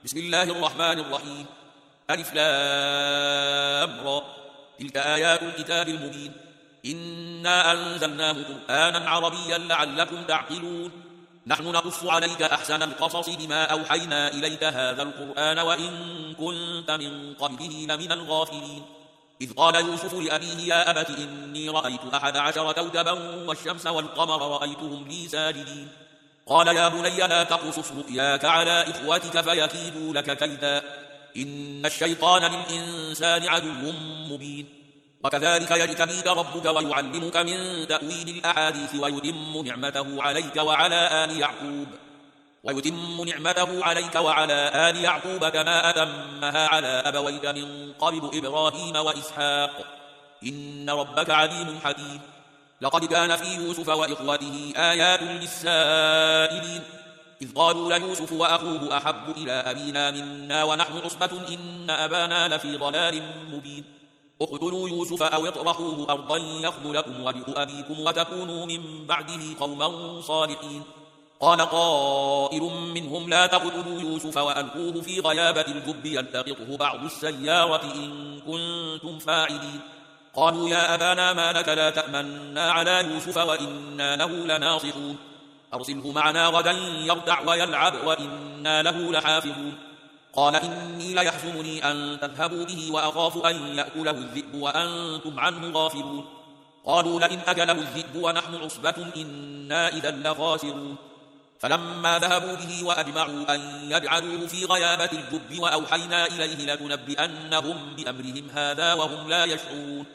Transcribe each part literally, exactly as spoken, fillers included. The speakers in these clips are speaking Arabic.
بسم الله الرحمن الرحيم. ألف لام را. تلك آيات الكتاب المبين. إنا أنزلناه قرآنا عربيا لعلكم تعقلون. نحن نقص عليك أحسن القصص بما أوحينا إليك هذا القرآن وإن كنت من قبله لمن الغافلين. إذ قال يوسف لأبيه يا أبت إني رأيت أحد عشر كوكبا والشمس والقمر رأيتهم لي ساجدين. قال يا بني لا تقصص رؤياك على إخوتك فيكيدوا لك كيدا إن الشيطان للإنسان عدو مبين. وكذلك يجتبيك ربك ويعلمك من تأويل الأحاديث ويتم نعمته عليك وعلى آل يعقوب ويتم نعمته عليك وعلى آل يعقوب كما أتمها على أبويك من قبل إبراهيم وإسحاق إن ربك عليم حكيم. لقد كان في يوسف وإخوته آيات للسائلين إذ قالوا ليوسف وأخوه أحب إلى أبينا منا ونحن عصبة إن أبانا لفي ضلال مبين. اقتلوا يوسف أو اطرحوه أرضا يخل لكم وجه أبيكم وتكونوا من بعده قوما صالحين. قال قائل منهم لا تقتلوا يوسف وألقوه في غيابة الجب يلتقطه بعض السيارة إن كنتم فاعلين. قالوا يا أبانا ما لك لا تأمنا على يوسف وإنا له لناصحون أرسله معنا غدا يرتع ويلعب وإنا له لحافظون. قال إني ليحزنني أن تذهبوا به وأخاف أن يأكله الذئب وأنتم عنه غافلون. قالوا لئن أكله الذئب ونحن عصبة إنا إذا لخاسرون. فلما ذهبوا به وأجمعوا أن يجعلوه في غيابة الجب وأوحينا إليه لتنبئنهم بأمرهم هذا وهم لا يشعرون.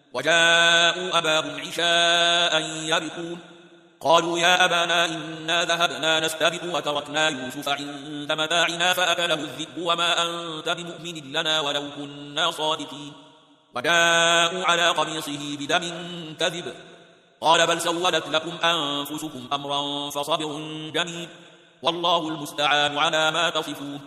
وجاءوا أباهم عشاء يبكون. قالوا يا أبانا إنا ذهبنا نستبق وتركنا يوسف عند متاعنا فأكله الذئب وما أنت بمؤمن لنا ولو كنا صادقين. وجاءوا على قميصه بدم كذب. قال بل سولت لكم أنفسكم أمرا فصبر جميل والله المستعان على ما تصفون.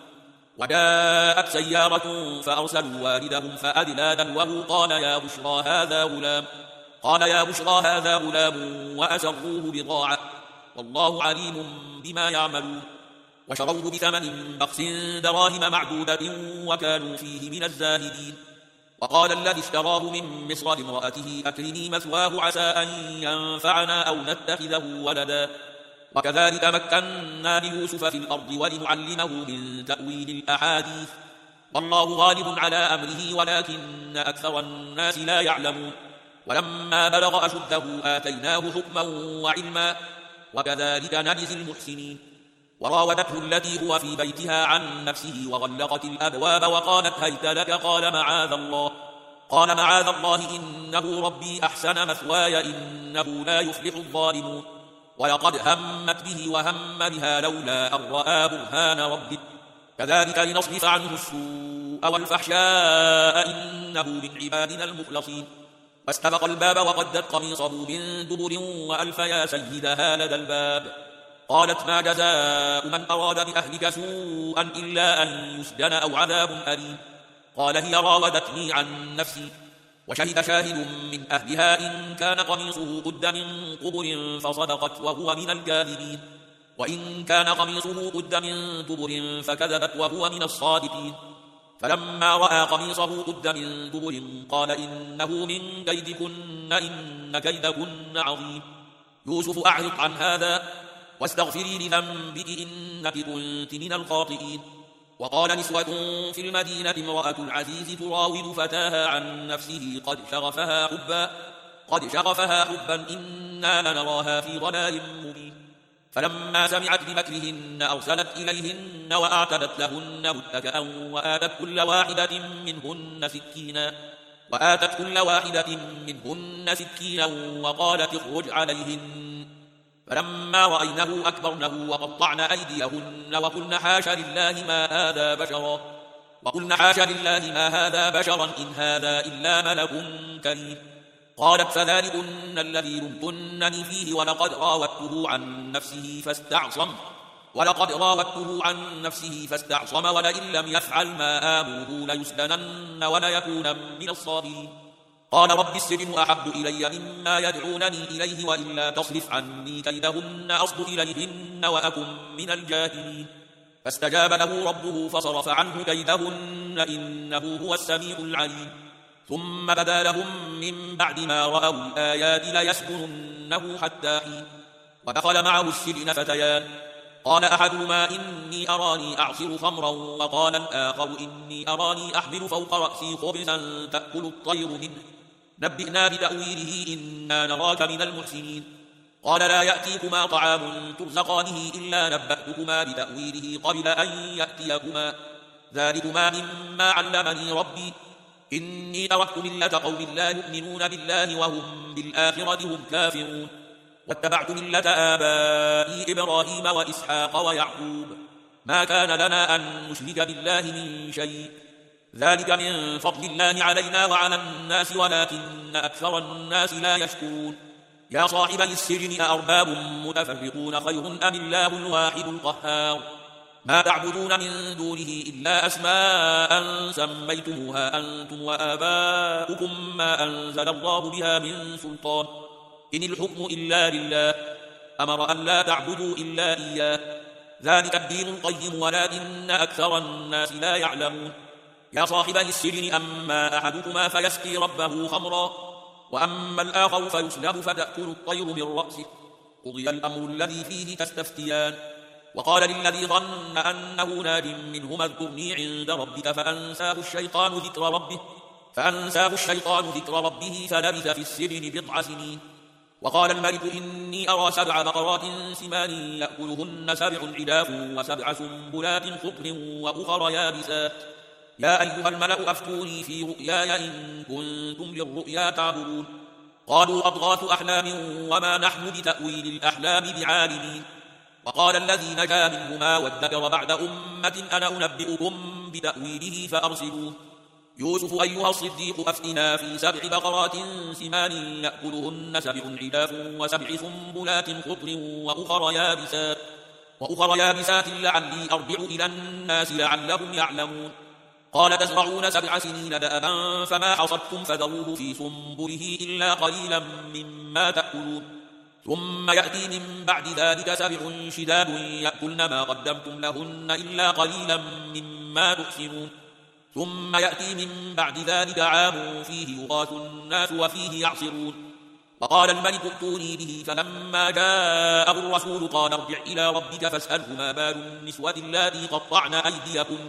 وجاءت سيارة فأرسلوا والدهم فأدلى دلوه قال يا بشرى هذا غلام قال يا بشرى هذا غلام وأسروه بضاعة والله عليم بما يعملون. وشروه بثمن بخس دراهم معدودة وكانوا فيه من الزاهدين. وقال الذي اشتراه من مصر لامرأته أكرمي مثواه عسى أن ينفعنا أو نتخذه ولدا. وكذلك مكنا ليوسف في الأرض ولنعلمه من تأويل الأحاديث والله غالب على أمره ولكن أكثر الناس لا يعلمون. ولما بلغ أشده آتيناه حكما وعلما وكذلك نجزي المحسنين. وراودته التي هو في بيتها عن نفسه وغلقت الأبواب وقالت هيت لك قال معاذ الله قال معاذ الله إنه ربي أحسن مثواي إنه لا يفلح الظالمون. ولقد همت به وهم بها لولا أن رأى برهان ربه كذلك لنصرف عنه السوء والفحشاء إنه من عبادنا المخلصين. واستبق الباب وقدت قميصه من دبر وألف يا سيدها لدى الباب. قالت ما جزاء من أراد بأهلك سوءا إلا أن يسجن أو عذاب أليم. قال هي راودتني عن نفسي. وشهد شاهد من أهلها إن كان قميصه قد من قبر فصدقت وهو من الكاذبين وإن كان قميصه قد من دبر فكذبت وهو من الصادقين. فلما رأى قميصه قد من دبر قال إنه من كيدكن إن كيدكن عظيم. يوسف أعرض عن هذا واستغفري لذنبك إنك كنت من الخاطئين. وقال نسوة في المدينة امرأة العزيز تراود فتاها عن نفسه قد شغفها حبا قد شغفها حبا إنا لنراها في ضلال مبين. فلما سمعت بمكرهن أرسلت إليهن وأعتدت لهن متكئا وآتت كل واحدة منهن سكينا وآتت كل واحدة منهن سكينا وقالت اخرج عليهن. فلما رأينه أكبرنه وقطعن أيديهن وقلن حاش لله ما هذا بشرا وقلن حاش لله ما هذا بشرا إن هذا إلا ملك كريم. قالت فذلكن الذي لمتنني فيه ولقد راودته عن نفسه فاستعصم ولقد راودته عن نفسه فاستعصم ولئن لم يفعل ما آمره ليسجنن وليكون من الصاغرين. قال رب السجن أحب إلي مما يدعونني إليه وإلا تصرف عني كيدهن أصب إليهن وأكن من الجاهلين. فاستجاب له ربه فصرف عنه كيدهن إنه هو السميع العليم ثم بدا لهم من بعد ما رأوا الآيات ليسجننه حتى حين ودخل معه السجن فتيان قال أحدهما إني أراني أعصر خمرا وقال الآخر إني أراني أحمل فوق رأسي خبزا تأكل الطير منه نبئنا بتأويله إنا نراك من المحسنين قال لا يأتيكما طعام ترزقانه إلا نبأتكما بتأويله قبل أن يأتيكما ذلكما مما علمني ربي إني تركت ملة قوم لا يؤمنون بالله وهم بالآخرة هم كافرون واتبعت ملة آبائي إبراهيم وإسحاق ويعقوب ما كان لنا أن نشرك بالله من شيء ذلك من فضل الله علينا وعلى الناس ولكن أكثر الناس لا يشكرون يا صاحبي السجن أأرباب متفرقون خير أم الله الواحد القهار ما تعبدون من دونه إلا أسماء سميتموها أنتم وآباؤكم ما أنزل الله بها من سلطان إن الحكم إلا لله أمر أن لا تعبدوا إلا إياه ذلك الدين القيم ولكن أكثر الناس لا يعلمون يا صاحبي السجن أما أحدكما فيسقي ربه خمرا وأما الآخر فيسلب فتأكل الطير من رأسه قضي الأمر الذي فيه تستفتيان وقال للذي ظن أنه ناج منهما اذكرني عند ربك فأنساه الشيطان ذكر ربه فأنساه الشيطان ذكر ربه فلبث في السجن بضع سنين وقال الملك إني أرى سبع بقرات سمان يأكلهن سبع عجاف وسبع سنبلات خضر وأخر يابسات يا أيها الملأ أفتوني في رؤياي إن كنتم للرؤيا تعبرون قالوا أضغاث أحلام وما نحن بتأويل الأحلام بعالمين وقال الذي نجا منهما وادكر بعد أمة أنا أنبئكم بتأويله فأرسلوه يوسف أيها الصديق أفتنا في سبع بقرات سمان يأكلهن سبع عجاف وسبع سنبلات خضر وأخر يابسات وأخر يابسات لعلي أرجع إلى الناس لعلهم يعلمون قال تزرعون سبع سنين دأبا فما حصدتم فذروه في سنبله إلا قليلا مما تأكلون ثم يأتي من بعد ذلك سبع شداد يأكلن ما قدمتم لهن إلا قليلا مما تحسنون ثم يأتي من بعد ذلك عام فيه يغاث الناس وفيه يعصرون وقال الملك ائتوني به فلما جاءه الرسول قال ارجع إلى ربك فاسأله ما بال النسوة اللاتي قطعن أيديكن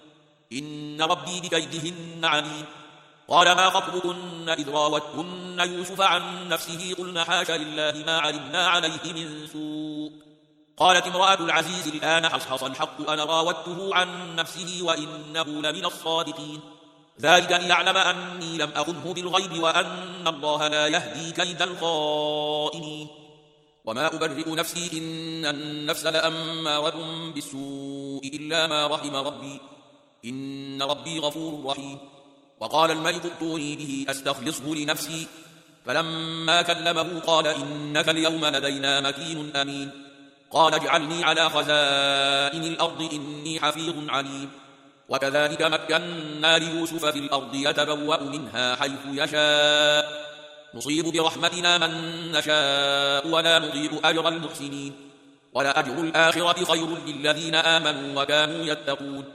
إن ربي بكيدهن عليم قال ما خطبكن إذ راوتكن يوسف عن نفسه قلن حاش لله ما علمنا عليه من سوء قالت امرأة العزيز الآن حصحص الحق أنا راودته عن نفسه وإنه لمن الصادقين ذلك ليعلم أني لم أخنه بالغيب وأن الله لا يهدي كيد الخائنين وما أبرئ نفسي إن النفس لأمارة بالسوء إلا ما رحم ربي إن ربي غفور رحيم وقال الملك ائتوني به أستخلصه لنفسي فلما كلمه قال إنك اليوم لدينا مكين أمين قال اجعلني على خزائن الأرض إني حفيظ عليم وكذلك مكنا ليوسف في الأرض يتبوأ منها حيث يشاء نصيب برحمتنا من نشاء ولا نضيع أجر المحسنين ولأجر الآخرة خير للذين آمنوا وكانوا يتقون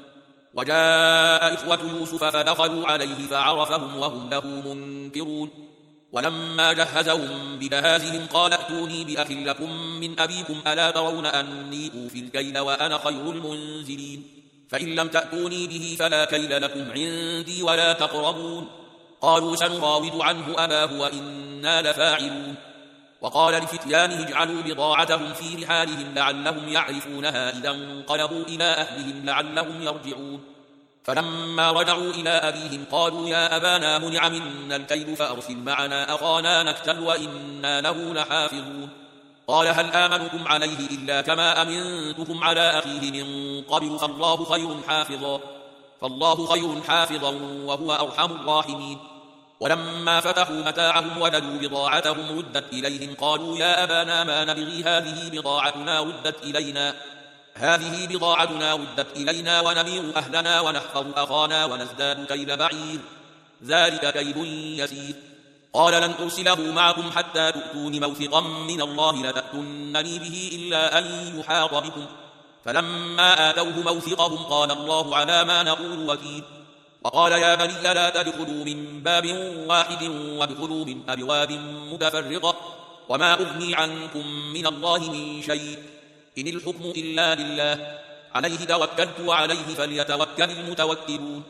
وجاء إخوة يوسف فدخلوا عليه فعرفهم وهم له منكرون ولما جهزهم بجهازهم قال ائتوني بأخ لكم من أبيكم ألا ترون أني أوفي الكيل وأنا خير المنزلين فإن لم تأتوني به فلا كيل لكم عندي ولا تقربون قالوا سنراود عنه أباه وإنا لفاعلون وقال لفتيانه اجعلوا بضاعتهم في رحالهم لعلهم يعرفونها إذا انقلبوا إلى أهلهم لعلهم يرجعون فلما رجعوا إلى أبيهم قالوا يا أبانا منع منا الكيل فأرسل معنا أخانا نكتل وإنا له لحافظون قال هل آمنكم عليه إلا كما أمنتكم على أخيه من قبل فالله خير حافظا فالله خير حافظا وهو أرحم الراحمين ولما فتحوا متاعهم وجدوا بضاعتهم ردت إليهم قالوا يا أبانا ما نبغي هذه بضاعتنا ردت إلينا هذه بضاعتنا ردت إلينا ونمير أهلنا ونحفظ أخانا ونزداد كيل بعير ذلك كيل يسير قال لن أرسله معكم حتى تؤتون موثقا من الله لتأتونني به إلا أن يحاط بكم فلما آتوه موثقهم قال الله على ما نقول وكيل. وقال يا بني لا تدخلوا من باب واحد وادخلوا من أبواب متفرقة وما أغني عنكم من الله من شيء إن الحكم إلا لله عليه توكلت وعليه فليتوكل المتوكلون.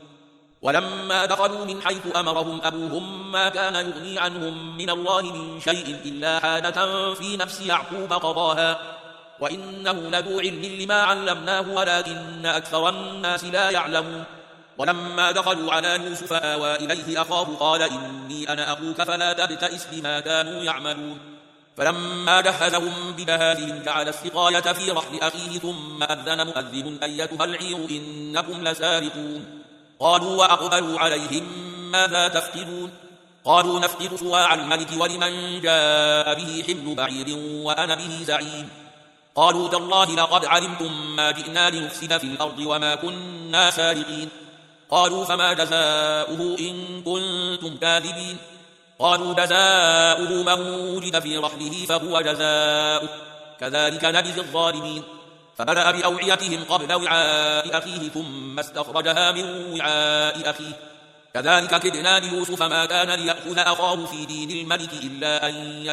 ولما دخلوا من حيث أمرهم أبوهم ما كان يغني عنهم من الله من شيء إلا حاجة في نفس يعقوب قضاها وإنه لذو علم لما علمناه ولكن أكثر الناس لا يعلمون. ولما دخلوا على يوسف آوى إليه أخاه قال إني أنا أخوك فلا تبتئس بما كانوا يعملون. فلما جهزهم بجهازهم جعل السقاية في رحل أخيه ثم أذن مؤذن أيتها العير إنكم لسارقون. قالوا وأقبلوا عليهم ماذا تفقدون؟ قالوا نفقد صواع الملك ولمن جاء به حمل بعير وأنا به زعيم. قالوا تالله لقد علمتم ما جئنا لنفسد في الأرض وما كنا سارقين. قالوا فما جزاؤه إن كنتم كاذبين؟ قالوا جزاؤه من وجد في رحله فهو جزاؤه كذلك نجزي الظالمين. فبدأ بأوعيتهم قبل وعاء أخيه ثم استخرجها من وعاء أخيه كذلك كدنا ليوسف ما كان ليأخذ أخاه في دين الملك إلا أن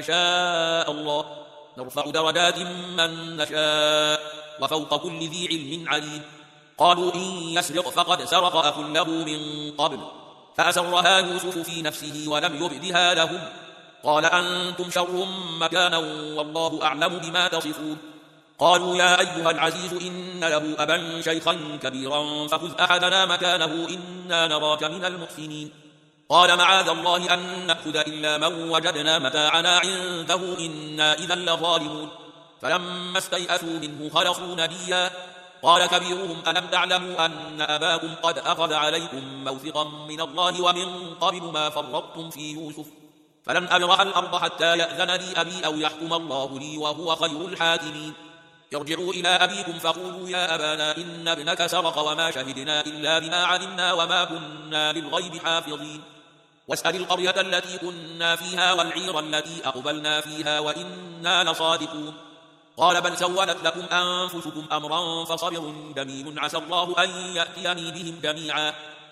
يشاء الله نرفع درجات من نشاء وفوق كل ذي علم عليم. قالوا إن يسرق فقد سرق أخ له من قبل فأسرها يوسف في نفسه ولم يبدها لهم قال أنتم شر مكانا والله أعلم بما تصفون. قالوا يا أيها العزيز إن له أبا شيخا كبيرا فخذ أحدنا مكانه إنا نراك من المحسنين. قال معاذ الله أن نأخذ إلا من وجدنا متاعنا عنده إنا إذا لظالمون. فلما استيئسوا منه خلصوا نبيا قال كبيرهم ألم تعلموا أن أباكم قد أخذ عليكم موثقا من الله ومن قبل ما فرطتم في يوسف فلن أبرح الأرض حتى يأذن لي أبي أو يحكم الله لي وهو خير الحاكمين. ارجعوا إلى أبيكم فقولوا يا أبانا إن ابنك سرق وما شهدنا إلا بما علمنا وما كنا للغيب حافظين. واسأل القرية التي كنا فيها والعير التي أقبلنا فيها وإنا لصادقون. قال بل سولت لكم أنفسكم أمرا فصبر جميل عسى الله أن يأتيني بهم جميعا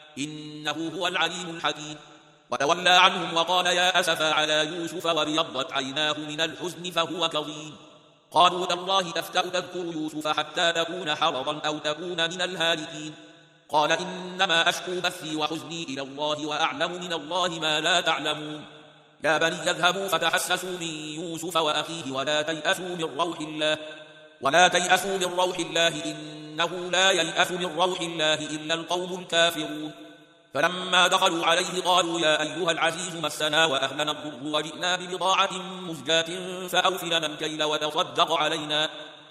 إنه هو العليم الحكيم. وتولى عنهم وقال يا أسفا على يوسف وابيضت عيناه من الحزن فهو كظيم. قالوا تالله تفتأ تذكر يوسف حتى تكون حرضا أو تكون من الهالكين. قال إنما أشكو بثي وحزني إلى الله وأعلم من الله ما لا تعلمون. يا بني يذهبوا فتحسسوا من يوسف وأخيه ولا تيأسوا من روح الله ولا تيأسوا من روح الله إنه لا ييأس من روح الله إلا القوم الكافرون. فلما دخلوا عليه قالوا يا أيها العزيز مسنا وأهلنا الضر وجئنا ببضاعة مزجاة فأوف لنا الكيل وتصدق علينا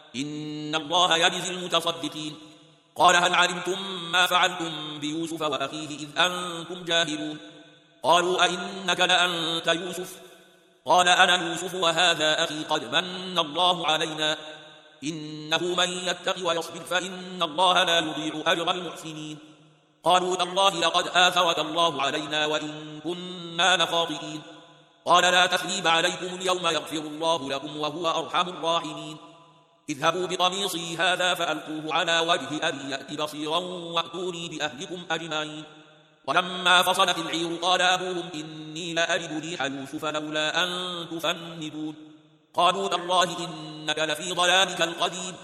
إن الله يجزي المتصدقين. قال هل علمتم ما فعلتم بيوسف وأخيه إذ أنتم جاهلون؟ قالوا أئنك لأنت يوسف؟ قال أنا يوسف وهذا أخي قد من الله علينا إنه من يتق ويصبر فإن الله لا يضيع أجر المحسنين. قالوا تالله لقد آثرك الله علينا وإن كنا لخاطئين. قال لا تثريب عليكم اليوم يغفر الله لكم وهو أرحم الراحمين. اذهبوا بقميصي هذا فألقوه على وجه أبي يأت بصيرا وأتوني بأهلكم أجمعين. ولما فصلت العير قال أبوهم إني لأجد ريح يوسف لولا أن تفندون. قالوا تالله إنك لفي ضلالك القديم.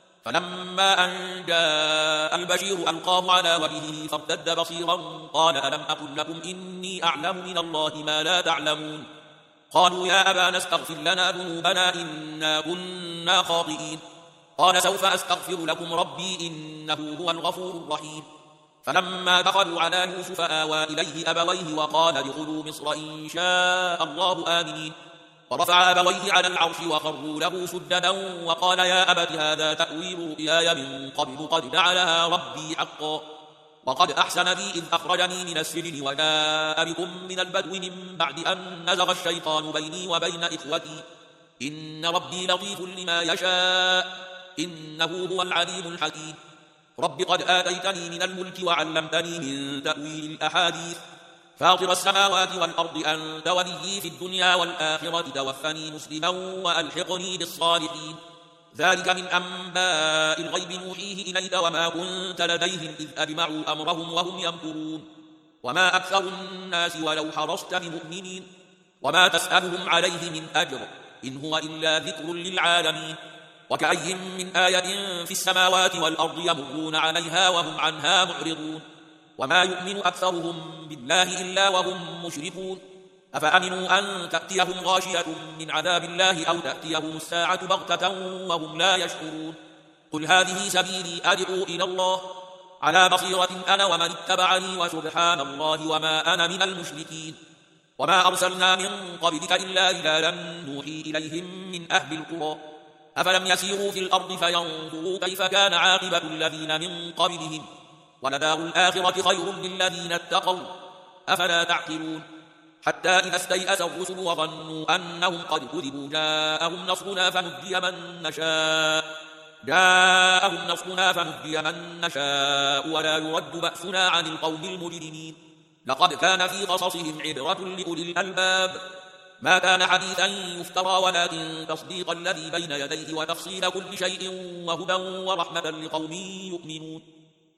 فلما أن جاء البشير ألقاه على وجهه فارتد بصيرا قال ألم أقل لكم إني أعلم من الله ما لا تعلمون. قالوا يا أبانا استغفر لنا ذنوبنا إنا كنا خاطئين. قال سوف أستغفر لكم ربي إنه هو الغفور الرحيم. فلما دخلوا على يوسف آوى إليه أبويه وقال ادخلوا مصر إن شاء الله آمنين. ورفع أبويه على العرش وخروا له سجدا وقال يا أبت هذا تأويل رؤياي من قبل قد جعلها ربي حقا وقد أحسن بي إذ أخرجني من السجن وجاء بكم من البدو من بعد أن نزغ الشيطان بيني وبين إخوتي إن ربي لطيف لما يشاء إنه هو العليم الحكيم. رب قد آتيتني من الملك وعلمتني من تأويل الأحاديث فاطر السماوات والأرض أنت وليي في الدنيا والآخرة توفني مسلما وألحقني بالصالحين. ذلك من أنباء الغيب نوحيه إليك وما كنت لديهم إذ أجمعوا أمرهم وهم يمكرون وما أكثر الناس ولو حرصت بمؤمنين وما تسألهم عليه من أجر إن هو إلا ذكر للعالمين وكأي من آية في السماوات والأرض يمرون عليها وهم عنها معرضون وما يؤمن أكثرهم بالله إلا وهم مشركون أفأمنوا أن تأتيهم غاشية من عذاب الله أو تأتيهم الساعة بغتة وهم لا يشعرون قل هذه سبيلي أدعو إلى الله على بصيرة أنا ومن اتبعني وسبحان الله وما أنا من المشركين وما أرسلنا من قبلك إلا رجالا نوحي إليهم من أهل القرى أفلم يسيروا في الأرض فينظروا كيف كان عاقبة الذين من قبلهم ولدار الآخرة خير للذين اتقوا أفلا تعقلون حتى إذا استيأس الرسل وظنوا أنهم قد كذبوا جاءهم نصرنا فنجي من نشاء جاءهم نصرنا فنجي من نشاء ولا يرد بأسنا عن القوم المجرمين لقد كان في قصصهم عبرة لأولي الألباب ما كان حديثا يفترى ولكن تصديق الذي بين يديه وتفصيل كل شيء وهدى ورحمة لقوم يؤمنون